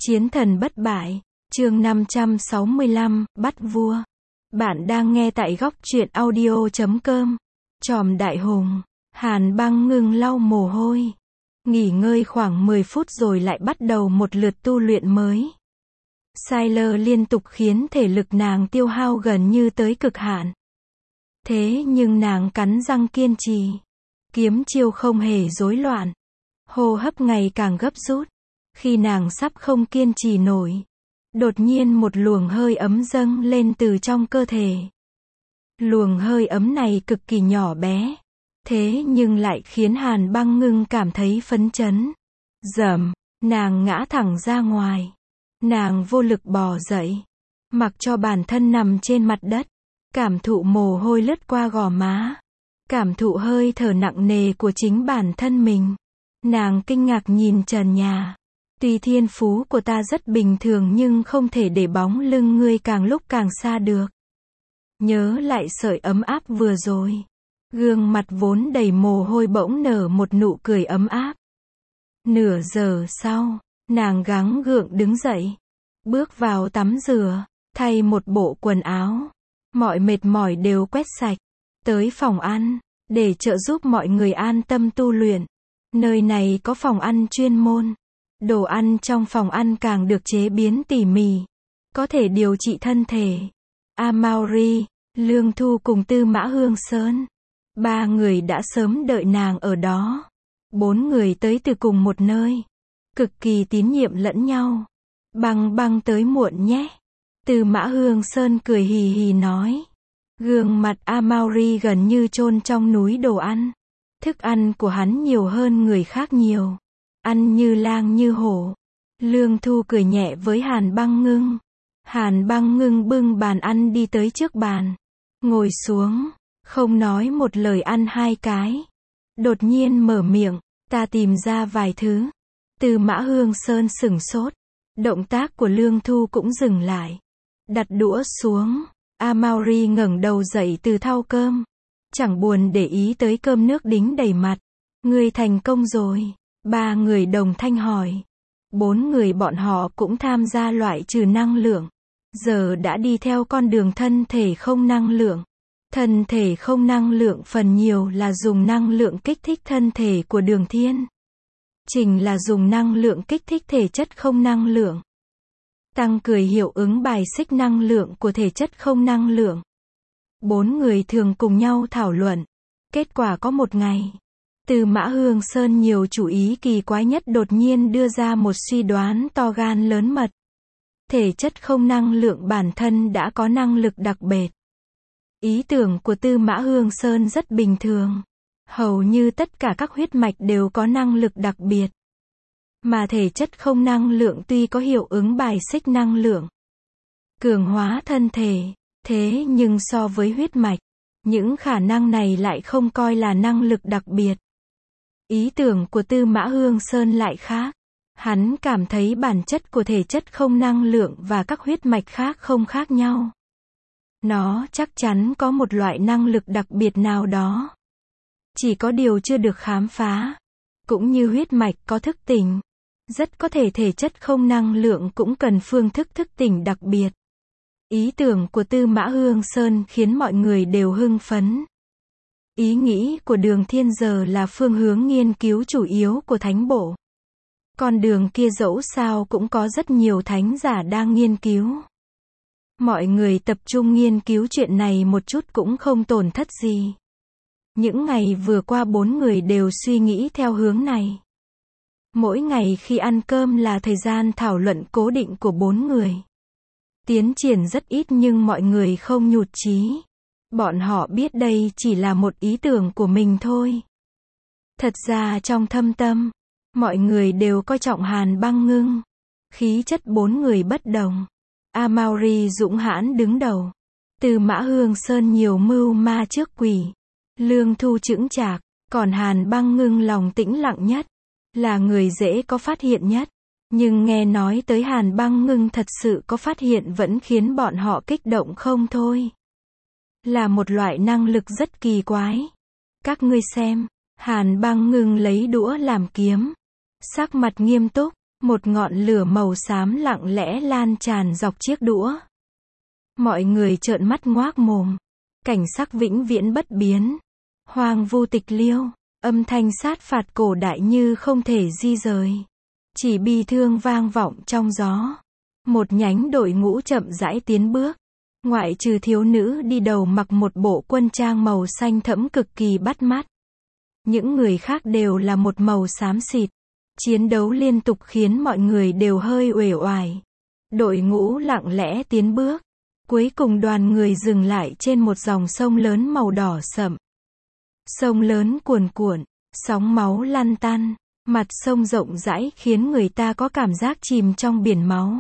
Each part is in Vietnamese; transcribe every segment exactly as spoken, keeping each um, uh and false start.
Chiến thần bất bại, chương năm trăm sáu mươi lăm, bắt vua. Bạn đang nghe tại góc truyện audio chấm com. Tròm đại hùng, Hàn Băng ngưng lau mồ hôi. Nghỉ ngơi khoảng mười phút rồi lại bắt đầu một lượt tu luyện mới. Sailor liên tục khiến thể lực nàng tiêu hao gần như tới cực hạn. Thế nhưng nàng cắn răng kiên trì. Kiếm chiêu không hề rối loạn. Hô hấp ngày càng gấp rút. Khi nàng sắp không kiên trì nổi, đột nhiên một luồng hơi ấm dâng lên từ trong cơ thể. Luồng hơi ấm này cực kỳ nhỏ bé, thế nhưng lại khiến Hàn Băng ngưng cảm thấy phấn chấn. Dầm, nàng ngã thẳng ra ngoài. Nàng vô lực bò dậy, mặc cho bản thân nằm trên mặt đất, cảm thụ mồ hôi lướt qua gò má, cảm thụ hơi thở nặng nề của chính bản thân mình. Nàng kinh ngạc nhìn trần nhà. Tuy thiên phú của ta rất bình thường nhưng không thể để bóng lưng ngươi càng lúc càng xa được. Nhớ lại sợi ấm áp vừa rồi. Gương mặt vốn đầy mồ hôi bỗng nở một nụ cười ấm áp. Nửa giờ sau, nàng gắng gượng đứng dậy. Bước vào tắm rửa, thay một bộ quần áo. Mọi mệt mỏi đều quét sạch. Tới phòng ăn, để trợ giúp mọi người an tâm tu luyện. Nơi này có phòng ăn chuyên môn. Đồ ăn trong phòng ăn càng được chế biến tỉ mỉ, có thể điều trị thân thể. Amauri, Lương Thu cùng Tư Mã Hương Sơn, ba người đã sớm đợi nàng ở đó. Bốn người tới từ cùng một nơi, cực kỳ tín nhiệm lẫn nhau. Băng băng tới muộn nhé. Tư Mã Hương Sơn cười hì hì nói. Gương mặt Amauri gần như chôn trong núi đồ ăn. Thức ăn của hắn nhiều hơn người khác nhiều. Ăn như lang như hổ. Lương Thu cười nhẹ với Hàn Băng ngưng. Hàn Băng ngưng bưng bàn ăn đi tới trước bàn. Ngồi xuống, không nói một lời ăn hai cái. Đột nhiên mở miệng, ta tìm ra vài thứ. Tư Mã Hương Sơn sửng sốt. Động tác của Lương Thu cũng dừng lại. Đặt đũa xuống. Amauri ngẩng đầu dậy từ thau cơm. Chẳng buồn để ý tới cơm nước đính đầy mặt. Ngươi thành công rồi. Ba người đồng thanh hỏi. Bốn người bọn họ cũng tham gia loại trừ năng lượng. Giờ đã đi theo con đường thân thể không năng lượng. Thân thể không năng lượng phần nhiều là dùng năng lượng kích thích thân thể của Đường Thiên. Trình là dùng năng lượng kích thích thể chất không năng lượng. Tăng cười hiệu ứng bài xích năng lượng của thể chất không năng lượng. Bốn người thường cùng nhau thảo luận. Kết quả có một ngày. Tư Mã Hương Sơn nhiều chủ ý kỳ quái nhất đột nhiên đưa ra một suy đoán to gan lớn mật. Thể chất không năng lượng bản thân đã có năng lực đặc biệt. Ý tưởng của Tư Mã Hương Sơn rất bình thường. Hầu như tất cả các huyết mạch đều có năng lực đặc biệt. Mà thể chất không năng lượng tuy có hiệu ứng bài xích năng lượng, cường hóa thân thể, thế nhưng so với huyết mạch, những khả năng này lại không coi là năng lực đặc biệt. Ý tưởng của Tư Mã Hương Sơn lại khác. Hắn cảm thấy bản chất của thể chất không năng lượng và các huyết mạch khác không khác nhau. Nó chắc chắn có một loại năng lực đặc biệt nào đó. Chỉ có điều chưa được khám phá. Cũng như huyết mạch có thức tỉnh. Rất có thể thể chất không năng lượng cũng cần phương thức thức tỉnh đặc biệt. Ý tưởng của Tư Mã Hương Sơn khiến mọi người đều hưng phấn. Ý nghĩ của Đường Thiên giờ là phương hướng nghiên cứu chủ yếu của thánh bộ. Con đường kia dẫu sao cũng có rất nhiều thánh giả đang nghiên cứu. Mọi người tập trung nghiên cứu chuyện này một chút cũng không tổn thất gì. Những ngày vừa qua bốn người đều suy nghĩ theo hướng này. Mỗi ngày khi ăn cơm là thời gian thảo luận cố định của bốn người. Tiến triển rất ít nhưng mọi người không nhụt chí. Bọn họ biết đây chỉ là một ý tưởng của mình thôi. Thật ra trong thâm tâm, mọi người đều coi trọng Hàn Băng ngưng. Khí chất bốn người bất đồng. Amauri dũng hãn đứng đầu. Tư Mã Hương Sơn nhiều mưu ma trước quỷ. Lương Thu chững chạc. Còn Hàn Băng ngưng lòng tĩnh lặng nhất. Là người dễ có phát hiện nhất. Nhưng nghe nói tới Hàn Băng ngưng thật sự có phát hiện vẫn khiến bọn họ kích động không thôi. Là một loại năng lực rất kỳ quái. Các ngươi xem. Hàn Băng ngưng lấy đũa làm kiếm. Sắc mặt nghiêm túc. Một ngọn lửa màu xám lặng lẽ lan tràn dọc chiếc đũa. Mọi người trợn mắt ngoác mồm. Cảnh sắc vĩnh viễn bất biến. Hoang vu tịch liêu. Âm thanh sát phạt cổ đại như không thể di rời. Chỉ bi thương vang vọng trong gió. Một nhánh đội ngũ chậm rãi tiến bước. Ngoại trừ thiếu nữ đi đầu mặc một bộ quân trang màu xanh thẫm cực kỳ bắt mắt. Những người khác đều là một màu xám xịt. Chiến đấu liên tục khiến mọi người đều hơi uể oải. Đội ngũ lặng lẽ tiến bước. Cuối cùng đoàn người dừng lại trên một dòng sông lớn màu đỏ sậm. Sông lớn cuồn cuộn, sóng máu lăn tăn, mặt sông rộng rãi khiến người ta có cảm giác chìm trong biển máu.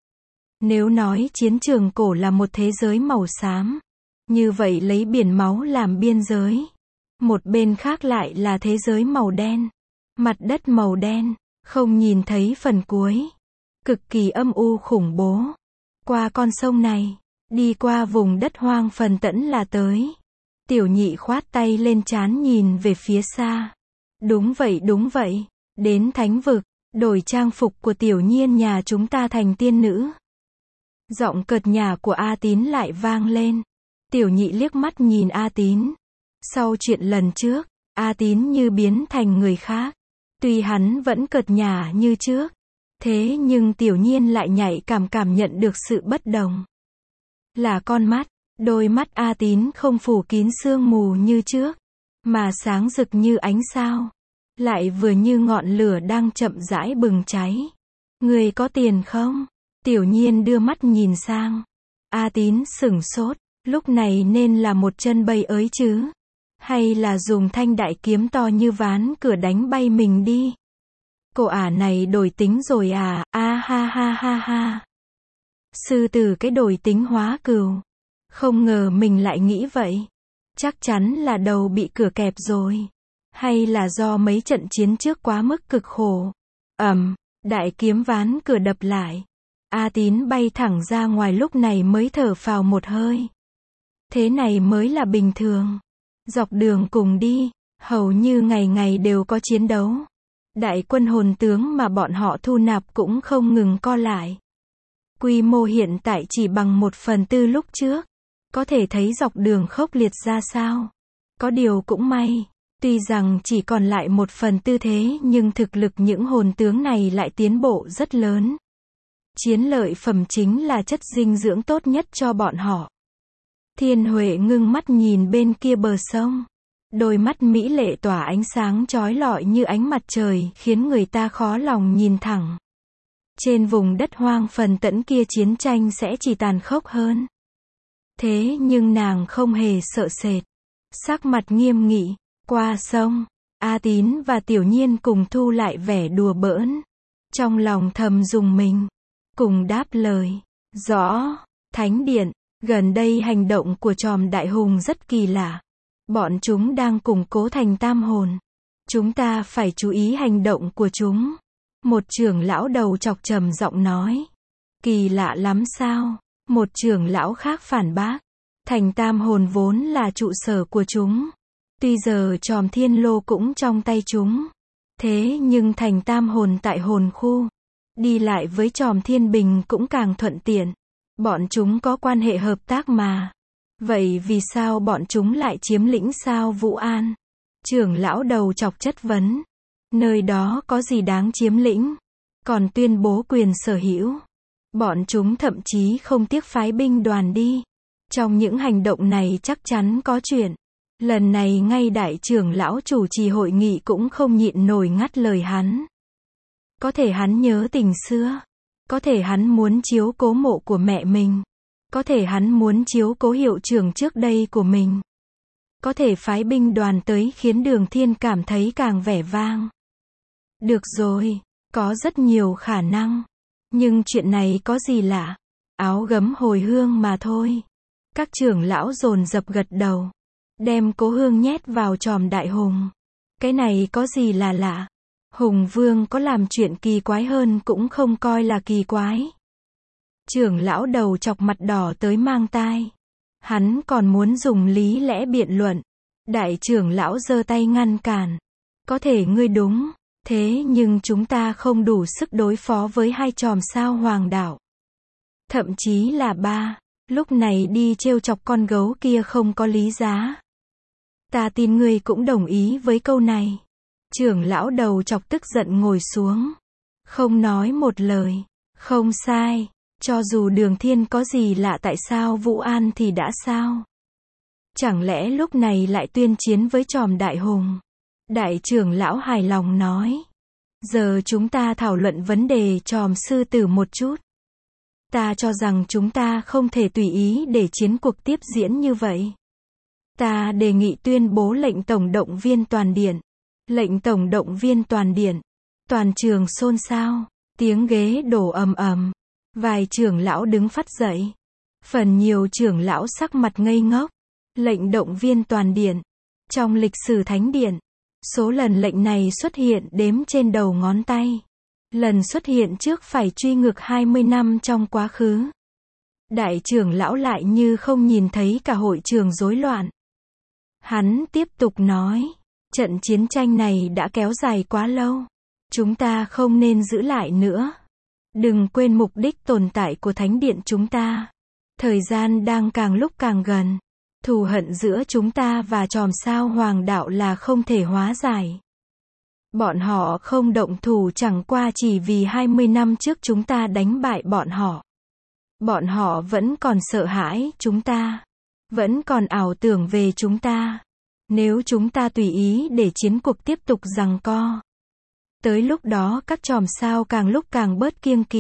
Nếu nói chiến trường cổ là một thế giới màu xám, như vậy lấy biển máu làm biên giới. Một bên khác lại là thế giới màu đen. Mặt đất màu đen, không nhìn thấy phần cuối. Cực kỳ âm u khủng bố. Qua con sông này, đi qua vùng đất hoang phần tẫn là tới. Tiểu nhị khoát tay lên trán nhìn về phía xa. Đúng vậy đúng vậy, đến thánh vực, đổi trang phục của tiểu nhiên nhà chúng ta thành tiên nữ. Giọng cợt nhả của A Tín lại vang lên. Tiểu nhị liếc mắt nhìn A Tín. Sau chuyện lần trước, A Tín như biến thành người khác. Tuy hắn vẫn cợt nhả như trước, thế nhưng tiểu nhiên lại nhạy cảm cảm nhận được sự bất đồng. Là con mắt, đôi mắt A Tín không phủ kín sương mù như trước, mà sáng rực như ánh sao. Lại vừa như ngọn lửa đang chậm rãi bừng cháy. Người có tiền không? Tiểu nhiên đưa mắt nhìn sang. A Tín sửng sốt, lúc này nên là một chân bây ới chứ? Hay là dùng thanh đại kiếm to như ván cửa đánh bay mình đi? Cô ả này đổi tính rồi à, a ha ha ha ha. Sư tử cái đổi tính hóa cừu. Không ngờ mình lại nghĩ vậy. Chắc chắn là đầu bị cửa kẹp rồi. Hay là do mấy trận chiến trước quá mức cực khổ. Ầm, đại kiếm ván cửa đập lại. A Tín bay thẳng ra ngoài lúc này mới thở phào một hơi. Thế này mới là bình thường. Dọc đường cùng đi, hầu như ngày ngày đều có chiến đấu. Đại quân hồn tướng mà bọn họ thu nạp cũng không ngừng co lại. Quy mô hiện tại chỉ bằng một phần tư lúc trước. Có thể thấy dọc đường khốc liệt ra sao. Có điều cũng may, tuy rằng chỉ còn lại một phần tư thế nhưng thực lực những hồn tướng này lại tiến bộ rất lớn. Chiến lợi phẩm chính là chất dinh dưỡng tốt nhất cho bọn họ. Thiên Huệ ngưng mắt nhìn bên kia bờ sông. Đôi mắt mỹ lệ tỏa ánh sáng chói lọi như ánh mặt trời khiến người ta khó lòng nhìn thẳng. Trên vùng đất hoang phần tẫn kia chiến tranh sẽ chỉ tàn khốc hơn. Thế nhưng nàng không hề sợ sệt. Sắc mặt nghiêm nghị, qua sông, A Tín và Tiểu Nhiên cùng thu lại vẻ đùa bỡn. Trong lòng thầm dùng mình. Cùng đáp lời. Rõ, Thánh Điện, gần đây hành động của Tròm Đại Hùng rất kỳ lạ. Bọn chúng đang củng cố thành tam hồn. Chúng ta phải chú ý hành động của chúng. Một trưởng lão đầu chọc trầm giọng nói. Kỳ lạ lắm sao? Một trưởng lão khác phản bác. Thành tam hồn vốn là trụ sở của chúng. Tuy giờ Tròm Thiên Lô cũng trong tay chúng. Thế nhưng thành tam hồn tại hồn khu. Đi lại với Tròm Thiên Bình cũng càng thuận tiện. Bọn chúng có quan hệ hợp tác mà. Vậy vì sao bọn chúng lại chiếm lĩnh sao Vũ An? Trưởng lão đầu chọc chất vấn. Nơi đó có gì đáng chiếm lĩnh? Còn tuyên bố quyền sở hữu. Bọn chúng thậm chí không tiếc phái binh đoàn đi. Trong những hành động này chắc chắn có chuyện. Lần này ngay đại trưởng lão chủ trì hội nghị cũng không nhịn nổi ngắt lời hắn. Có thể hắn nhớ tình xưa. Có thể hắn muốn chiếu cố mộ của mẹ mình. Có thể hắn muốn chiếu cố hiệu trưởng trước đây của mình. Có thể phái binh đoàn tới khiến Đường Thiên cảm thấy càng vẻ vang. Được rồi, có rất nhiều khả năng. Nhưng chuyện này có gì lạ? Áo gấm hồi hương mà thôi. Các trưởng lão dồn dập gật đầu. Đem cố hương nhét vào Tròm Đại Hùng. Cái này có gì là lạ? Hùng Vương có làm chuyện kỳ quái hơn cũng không coi là kỳ quái. Trưởng lão đầu chọc mặt đỏ tới mang tai. Hắn còn muốn dùng lý lẽ biện luận. Đại trưởng lão giơ tay ngăn cản. Có thể ngươi đúng. Thế nhưng chúng ta không đủ sức đối phó với hai chòm sao hoàng đạo. Thậm chí là ba. Lúc này đi trêu chọc con gấu kia không có lý giá. Ta tin ngươi cũng đồng ý với câu này. Trưởng lão đầu chọc tức giận ngồi xuống. Không nói một lời. Không sai. Cho dù Đường Thiên có gì lạ, tại sao Vũ An thì đã sao? Chẳng lẽ lúc này lại tuyên chiến với chòm đại hùng? Đại trưởng lão hài lòng nói. Giờ chúng ta thảo luận vấn đề chòm sư tử một chút. Ta cho rằng chúng ta không thể tùy ý để chiến cuộc tiếp diễn như vậy. Ta đề nghị tuyên bố lệnh tổng động viên toàn điện. Lệnh tổng động viên toàn điện. Toàn trường xôn xao. Tiếng ghế đổ ầm ầm. Vài trưởng lão đứng phắt dậy. Phần nhiều trưởng lão sắc mặt ngây ngốc. Lệnh động viên toàn điện. Trong lịch sử thánh điện, số lần lệnh này xuất hiện đếm trên đầu ngón tay. Lần xuất hiện trước phải truy ngược hai mươi năm trong quá khứ. Đại trưởng lão lại như không nhìn thấy cả hội trường rối loạn. Hắn tiếp tục nói, trận chiến tranh này đã kéo dài quá lâu. Chúng ta không nên giữ lại nữa. Đừng quên mục đích tồn tại của thánh điện chúng ta. Thời gian đang càng lúc càng gần. Thù hận giữa chúng ta và chòm sao hoàng đạo là không thể hóa giải. Bọn họ không động thủ chẳng qua chỉ vì hai mươi năm trước chúng ta đánh bại bọn họ. Bọn họ vẫn còn sợ hãi chúng ta. Vẫn còn ảo tưởng về chúng ta. Nếu chúng ta tùy ý để chiến cuộc tiếp tục giằng co, tới lúc đó các chòm sao càng lúc càng bớt kiêng kỵ.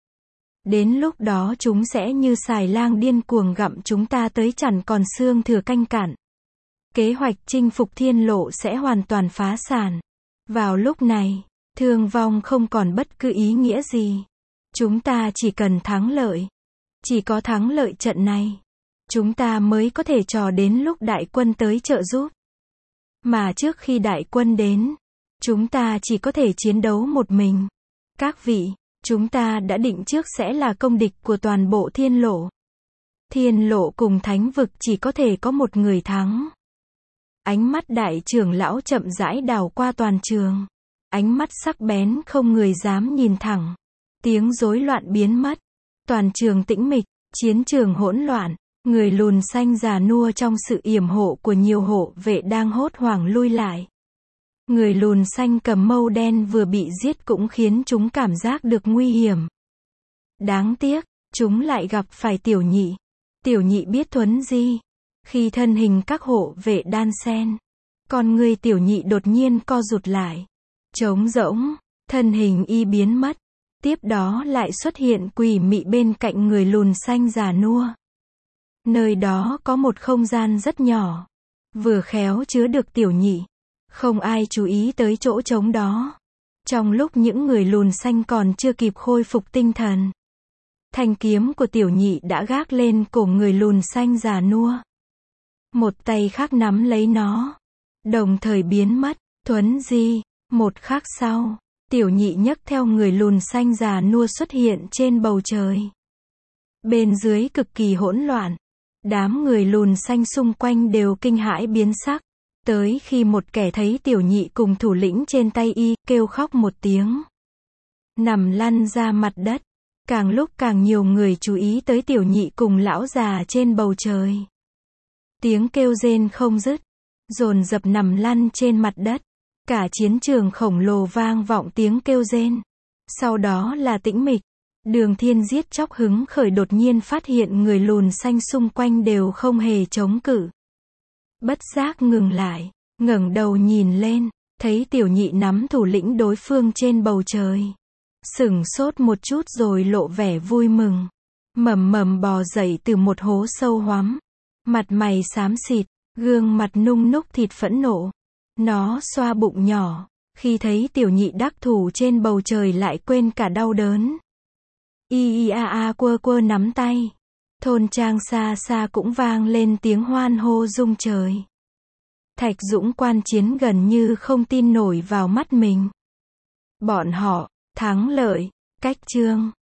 Đến lúc đó chúng sẽ như xài lang điên cuồng gặm chúng ta tới chẳng còn xương thừa canh cặn. Kế hoạch chinh phục thiên lộ sẽ hoàn toàn phá sản. Vào lúc này, thương vong không còn bất cứ ý nghĩa gì. Chúng ta chỉ cần thắng lợi. Chỉ có thắng lợi trận này, chúng ta mới có thể chờ đến lúc đại quân tới trợ giúp. Mà trước khi đại quân đến, chúng ta chỉ có thể chiến đấu một mình. Các vị, chúng ta đã định trước sẽ là công địch của toàn bộ thiên lộ. Thiên lộ cùng thánh vực chỉ có thể có một người thắng. Ánh mắt đại trưởng lão chậm rãi đảo qua toàn trường. Ánh mắt sắc bén không người dám nhìn thẳng. Tiếng rối loạn biến mất. Toàn trường tĩnh mịch, chiến trường hỗn loạn. Người lùn xanh già nua trong sự yểm hộ của nhiều hộ vệ đang hốt hoảng lui lại. Người lùn xanh cầm mâu đen vừa bị giết cũng khiến chúng cảm giác được nguy hiểm. Đáng tiếc, chúng lại gặp phải tiểu nhị. Tiểu nhị biết thuấn di. Khi thân hình các hộ vệ đan xen, con người tiểu nhị đột nhiên co rụt lại. Trống rỗng, thân hình y biến mất. Tiếp đó lại xuất hiện quỷ mị bên cạnh người lùn xanh già nua. Nơi đó có một không gian rất nhỏ. Vừa khéo chứa được tiểu nhị. Không ai chú ý tới chỗ trống đó. Trong lúc những người lùn xanh còn chưa kịp khôi phục tinh thần, thanh kiếm của tiểu nhị đã gác lên cổ người lùn xanh già nua. Một tay khác nắm lấy nó. Đồng thời biến mất, thuấn di. Một khắc sau, tiểu nhị nhấc theo người lùn xanh già nua xuất hiện trên bầu trời. Bên dưới cực kỳ hỗn loạn. Đám người lùn xanh xung quanh đều kinh hãi biến sắc. Tới khi một kẻ thấy tiểu nhị cùng thủ lĩnh trên tay y, kêu khóc một tiếng. Nằm lăn ra mặt đất. Càng lúc càng nhiều người chú ý tới tiểu nhị cùng lão già trên bầu trời. Tiếng kêu rên không dứt. Dồn dập nằm lăn trên mặt đất. Cả chiến trường khổng lồ vang vọng tiếng kêu rên. Sau đó là tĩnh mịch. Đường Thiên giết chóc hứng khởi đột nhiên phát hiện người lùn xanh xung quanh đều không hề chống cự. Bất giác ngừng lại, ngẩng đầu nhìn lên, thấy tiểu nhị nắm thủ lĩnh đối phương trên bầu trời. Sửng sốt một chút rồi lộ vẻ vui mừng. Mầm mầm bò dậy từ một hố sâu hoắm. Mặt mày xám xịt, gương mặt nung núc thịt phẫn nộ. Nó xoa bụng nhỏ, khi thấy tiểu nhị đắc thủ trên bầu trời lại quên cả đau đớn. Y y a a quơ quơ nắm tay. Thôn trang xa xa cũng vang lên tiếng hoan hô rung trời. Thạch Dũng quan chiến gần như không tin nổi vào mắt mình. Bọn họ, thắng lợi, cách chương.